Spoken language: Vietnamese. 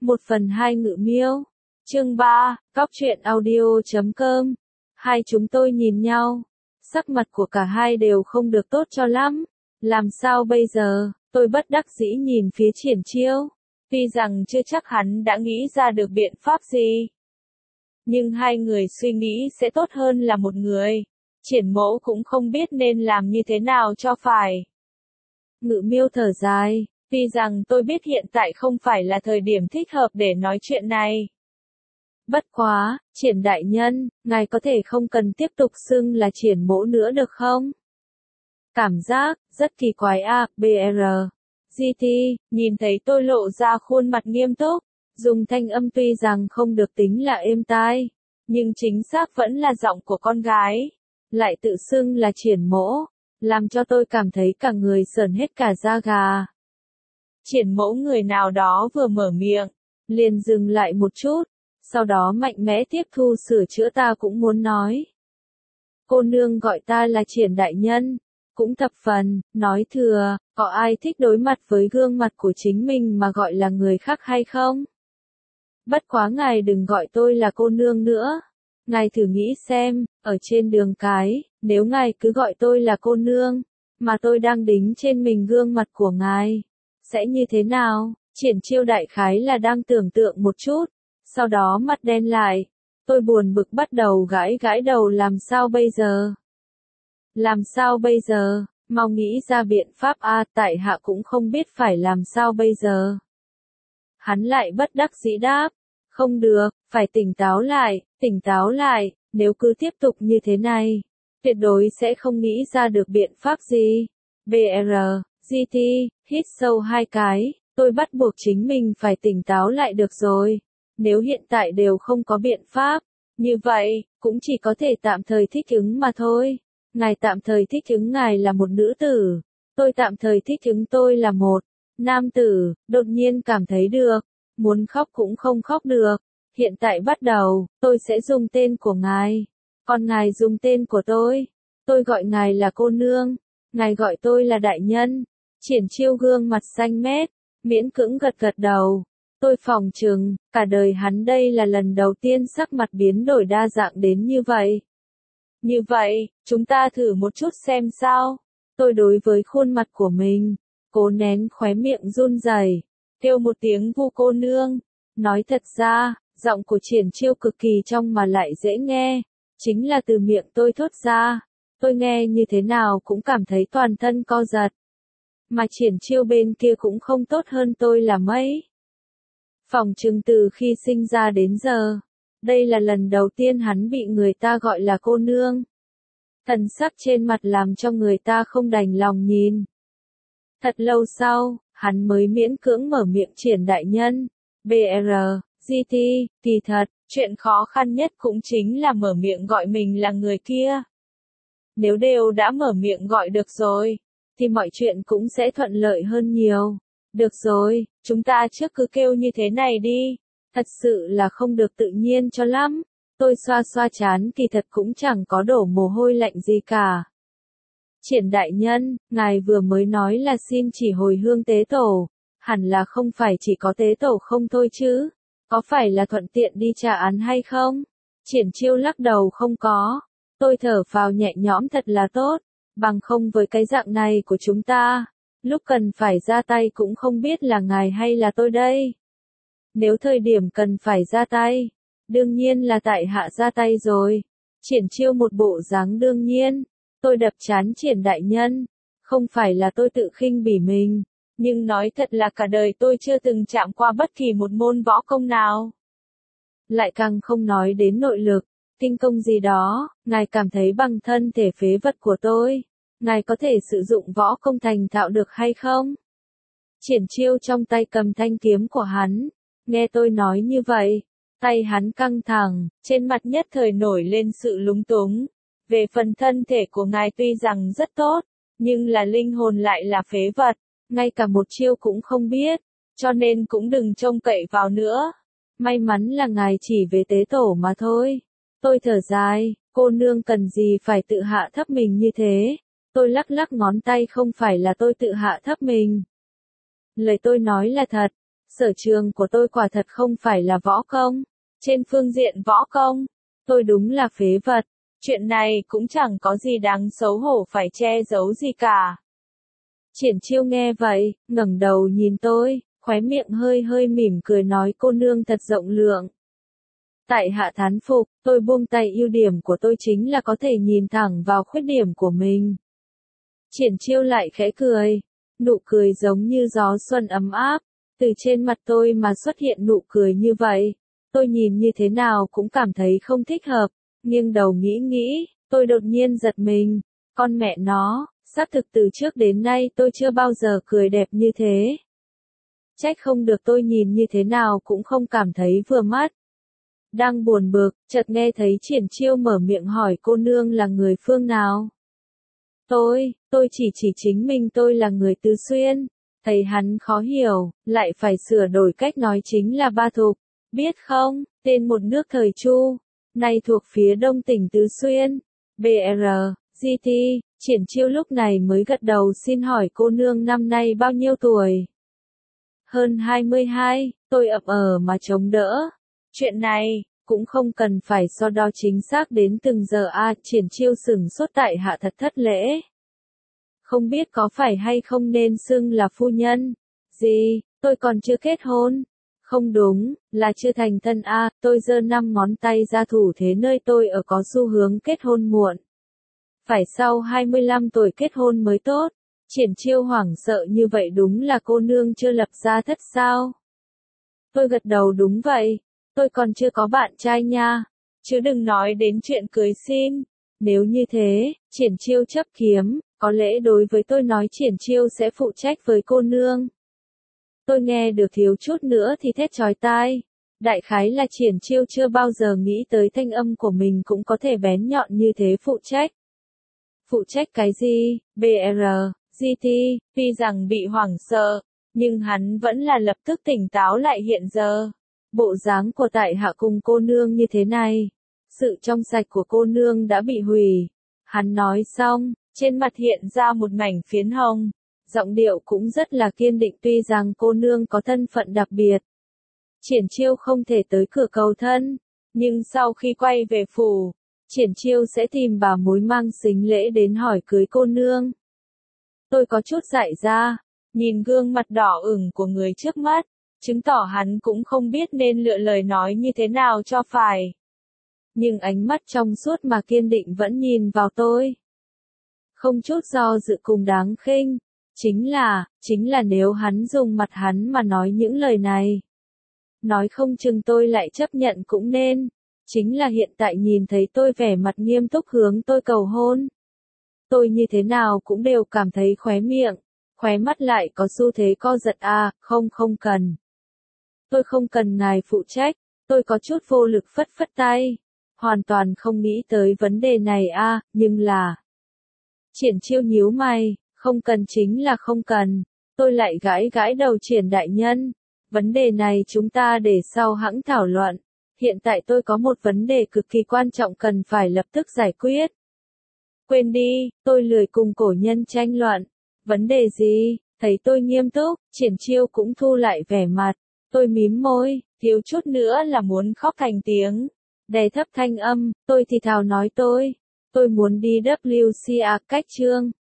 1/2 Ngự Miêu. Chương 3, Cóc truyện audio.com. Hai chúng tôi nhìn nhau. Sắc mặt của cả hai đều không được tốt cho lắm. Làm sao bây giờ? Tôi bất đắc dĩ nhìn phía Triển Chiêu. Tuy rằng chưa chắc hắn đã nghĩ ra được biện pháp gì. Nhưng hai người suy nghĩ sẽ tốt hơn là một người. Triển Mỗ cũng không biết nên làm như thế nào cho phải. Ngự Miêu thở dài. Tuy rằng tôi biết hiện tại không phải là thời điểm thích hợp để nói chuyện này. Bất quá, Triển đại nhân, ngài có thể không cần tiếp tục xưng là Triển Mỗ nữa được không? Cảm giác, rất kỳ quái à, BR. GT, nhìn thấy tôi lộ ra khuôn mặt nghiêm túc, dùng thanh âm tuy rằng không được tính là êm tai, nhưng chính xác vẫn là giọng của con gái. Lại tự xưng là Triển Mỗ, làm cho tôi cảm thấy cả người sởn hết cả da gà. Triển Mỗ người nào đó vừa mở miệng, liền dừng lại một chút, sau đó mạnh mẽ tiếp thu sửa chữa ta cũng muốn nói. Cô nương gọi ta là Triển đại nhân, cũng thập phần, nói thừa, có ai thích đối mặt với gương mặt của chính mình mà gọi là người khác hay không? Bất quá ngài đừng gọi tôi là cô nương nữa. Ngài thử nghĩ xem, ở trên đường cái, nếu ngài cứ gọi tôi là cô nương, mà tôi đang đính trên mình gương mặt của ngài, sẽ như thế nào? Triển Chiêu đại khái là đang tưởng tượng một chút, sau đó mắt đen lại. Tôi buồn bực bắt đầu gãi gãi đầu làm sao bây giờ? Làm sao bây giờ? Mau nghĩ ra biện pháp a, tại hạ cũng không biết phải làm sao bây giờ. Hắn lại bất đắc dĩ đáp, không được, phải tỉnh táo lại, nếu cứ tiếp tục như thế này, tuyệt đối sẽ không nghĩ ra được biện pháp gì. BR, GT, hít sâu 2 cái, tôi bắt buộc chính mình phải tỉnh táo lại được rồi. Nếu hiện tại đều không có biện pháp, như vậy, cũng chỉ có thể tạm thời thích ứng mà thôi. Ngài tạm thời thích ứng ngài là một nữ tử, tôi tạm thời thích ứng tôi là một nam tử, đột nhiên cảm thấy được, muốn khóc cũng không khóc được. Hiện tại bắt đầu, tôi sẽ dùng tên của ngài, còn ngài dùng tên của tôi gọi ngài là cô nương, ngài gọi tôi là đại nhân. Triển Chiêu gương mặt xanh mét, miễn cưỡng gật gật đầu. Tôi phỏng chừng, cả đời hắn đây là lần đầu tiên sắc mặt biến đổi đa dạng đến như vậy. Như vậy, chúng ta thử một chút xem sao. Tôi đối với khuôn mặt của mình, cố nén khóe miệng run rẩy, kêu một tiếng vu cô nương. Nói thật ra, giọng của Triển Chiêu cực kỳ trong mà lại dễ nghe, chính là từ miệng tôi thốt ra. Tôi nghe như thế nào cũng cảm thấy toàn thân co giật. Mà Triển Chiêu bên kia cũng không tốt hơn tôi là mấy. Phỏng chừng từ khi sinh ra đến giờ, đây là lần đầu tiên hắn bị người ta gọi là cô nương. Thần sắc trên mặt làm cho người ta không đành lòng nhìn. Thật lâu sau, hắn mới miễn cưỡng mở miệng Triển đại nhân. BR, GT, kỳ thật, chuyện khó khăn nhất cũng chính là mở miệng gọi mình là người kia. Nếu đều đã mở miệng gọi được rồi, thì mọi chuyện cũng sẽ thuận lợi hơn nhiều. Được rồi, chúng ta trước cứ kêu như thế này đi. Thật sự là không được tự nhiên cho lắm. Tôi xoa xoa trán kỳ thật cũng chẳng có đổ mồ hôi lạnh gì cả. Triển đại nhân, ngài vừa mới nói là xin chỉ hồi hương tế tổ. Hẳn là không phải chỉ có tế tổ không thôi chứ. Có phải là thuận tiện đi trả án hay không? Triển Chiêu lắc đầu không có. Tôi thở phào nhẹ nhõm thật là tốt. Bằng không với cái dạng này của chúng ta, lúc cần phải ra tay cũng không biết là ngài hay là tôi đây. Nếu thời điểm cần phải ra tay, đương nhiên là tại hạ ra tay rồi. Triển Chiêu một bộ dáng đương nhiên. Tôi đập trán Triển đại nhân. Không phải là tôi tự khinh bỉ mình, nhưng nói thật là cả đời tôi chưa từng chạm qua bất kỳ một môn võ công nào. Lại càng không nói đến nội lực, kinh công gì đó, ngài cảm thấy bằng thân thể phế vật của tôi, ngài có thể sử dụng võ công thành thạo được hay không? Triển Chiêu trong tay cầm thanh kiếm của hắn, nghe tôi nói như vậy, tay hắn căng thẳng, trên mặt nhất thời nổi lên sự lúng túng. Về phần thân thể của ngài tuy rằng rất tốt, nhưng là linh hồn lại là phế vật, ngay cả một chiêu cũng không biết, cho nên cũng đừng trông cậy vào nữa. May mắn là ngài chỉ về tế tổ mà thôi. Tôi thở dài, cô nương cần gì phải tự hạ thấp mình như thế. Tôi lắc lắc ngón tay, không phải là tôi tự hạ thấp mình. Lời tôi nói là thật. Sở trường của tôi quả thật không phải là võ công. Trên phương diện võ công, tôi đúng là phế vật. Chuyện này cũng chẳng có gì đáng xấu hổ phải che giấu gì cả. Triển Chiêu nghe vậy, ngẩng đầu nhìn tôi, khóe miệng hơi hơi mỉm cười nói cô nương thật rộng lượng. Tại hạ thán phục, tôi buông tay ưu điểm của tôi chính là có thể nhìn thẳng vào khuyết điểm của mình. Triển Chiêu lại khẽ cười, nụ cười giống như gió xuân ấm áp, từ trên mặt tôi mà xuất hiện nụ cười như vậy. Tôi nhìn như thế nào cũng cảm thấy không thích hợp, nghiêng đầu nghĩ, tôi đột nhiên giật mình, con mẹ nó, xác thực từ trước đến nay tôi chưa bao giờ cười đẹp như thế. Trách không được tôi nhìn như thế nào cũng không cảm thấy vừa mắt. Đang buồn bực, chợt nghe thấy Triển Chiêu mở miệng hỏi cô nương là người phương nào. Tôi chỉ chính mình tôi là người Tứ Xuyên. Thấy hắn khó hiểu, lại phải sửa đổi cách nói chính là Ba Thục. Biết không, tên một nước thời Chu, nay thuộc phía đông tỉnh Tứ Xuyên. BR, GT, Triển Chiêu lúc này mới gật đầu xin hỏi cô nương năm nay bao nhiêu tuổi. Hơn 22, tôi ậm mà chống đỡ. Chuyện này, cũng không cần phải so đo chính xác đến từng giờ Triển Chiêu sửng sốt tại hạ thật thất lễ. Không biết có phải hay không nên xưng là phu nhân. Gì, tôi còn chưa kết hôn. Không đúng, là chưa thành thân tôi giơ 5 ngón tay ra thủ thế nơi tôi ở có xu hướng kết hôn muộn. Phải sau 25 tuổi kết hôn mới tốt. Triển Chiêu hoảng sợ như vậy đúng là cô nương chưa lập gia thất sao? Tôi gật đầu đúng vậy. Tôi còn chưa có bạn trai nha. Chứ đừng nói đến chuyện cưới xin. Nếu như thế, Triển Chiêu chấp kiếm, có lẽ đối với tôi nói Triển Chiêu sẽ phụ trách với cô nương. Tôi nghe được thiếu chút nữa thì thét chói tai. Đại khái là Triển Chiêu chưa bao giờ nghĩ tới thanh âm của mình cũng có thể bén nhọn như thế phụ trách. Phụ trách cái gì? BR, GT, tuy rằng bị hoảng sợ, nhưng hắn vẫn là lập tức tỉnh táo lại hiện giờ. Bộ dáng của tại hạ cùng cô nương như thế này. Sự trong sạch của cô nương đã bị hủy. Hắn nói xong, trên mặt hiện ra một mảnh phiến hồng. Giọng điệu cũng rất là kiên định tuy rằng cô nương có thân phận đặc biệt. Triển Chiêu không thể tới cửa cầu thân, nhưng sau khi quay về phủ, Triển Chiêu sẽ tìm bà mối mang sính lễ đến hỏi cưới cô nương. Tôi có chút dại ra, nhìn gương mặt đỏ ửng của người trước mắt, chứng tỏ hắn cũng không biết nên lựa lời nói như thế nào cho phải. Nhưng ánh mắt trong suốt mà kiên định vẫn nhìn vào tôi. Không chút do dự cùng đáng khinh. Chính là nếu hắn dùng mặt hắn mà nói những lời này. Nói không chừng tôi lại chấp nhận cũng nên. Chính là hiện tại nhìn thấy tôi vẻ mặt nghiêm túc hướng tôi cầu hôn. Tôi như thế nào cũng đều cảm thấy khóe miệng, khóe mắt lại có xu thế co giật không cần. Tôi không cần ngài phụ trách, tôi có chút vô lực phất phất tay. Hoàn toàn không nghĩ tới vấn đề này nhưng là. Triển Chiêu nhíu mày. Không cần chính là không cần. Tôi lại gãi đầu Triển đại nhân. Vấn đề này chúng ta để sau hãng thảo luận. Hiện tại tôi có một vấn đề cực kỳ quan trọng cần phải lập tức giải quyết. Quên đi, tôi lười cùng cổ nhân tranh luận. Vấn đề gì? Thấy tôi nghiêm túc, Triển Chiêu cũng thu lại vẻ mặt. Tôi mím môi, thiếu chút nữa là muốn khóc thành tiếng. Đè thấp thanh âm, tôi thì thào nói tôi muốn đi WCA cách chương.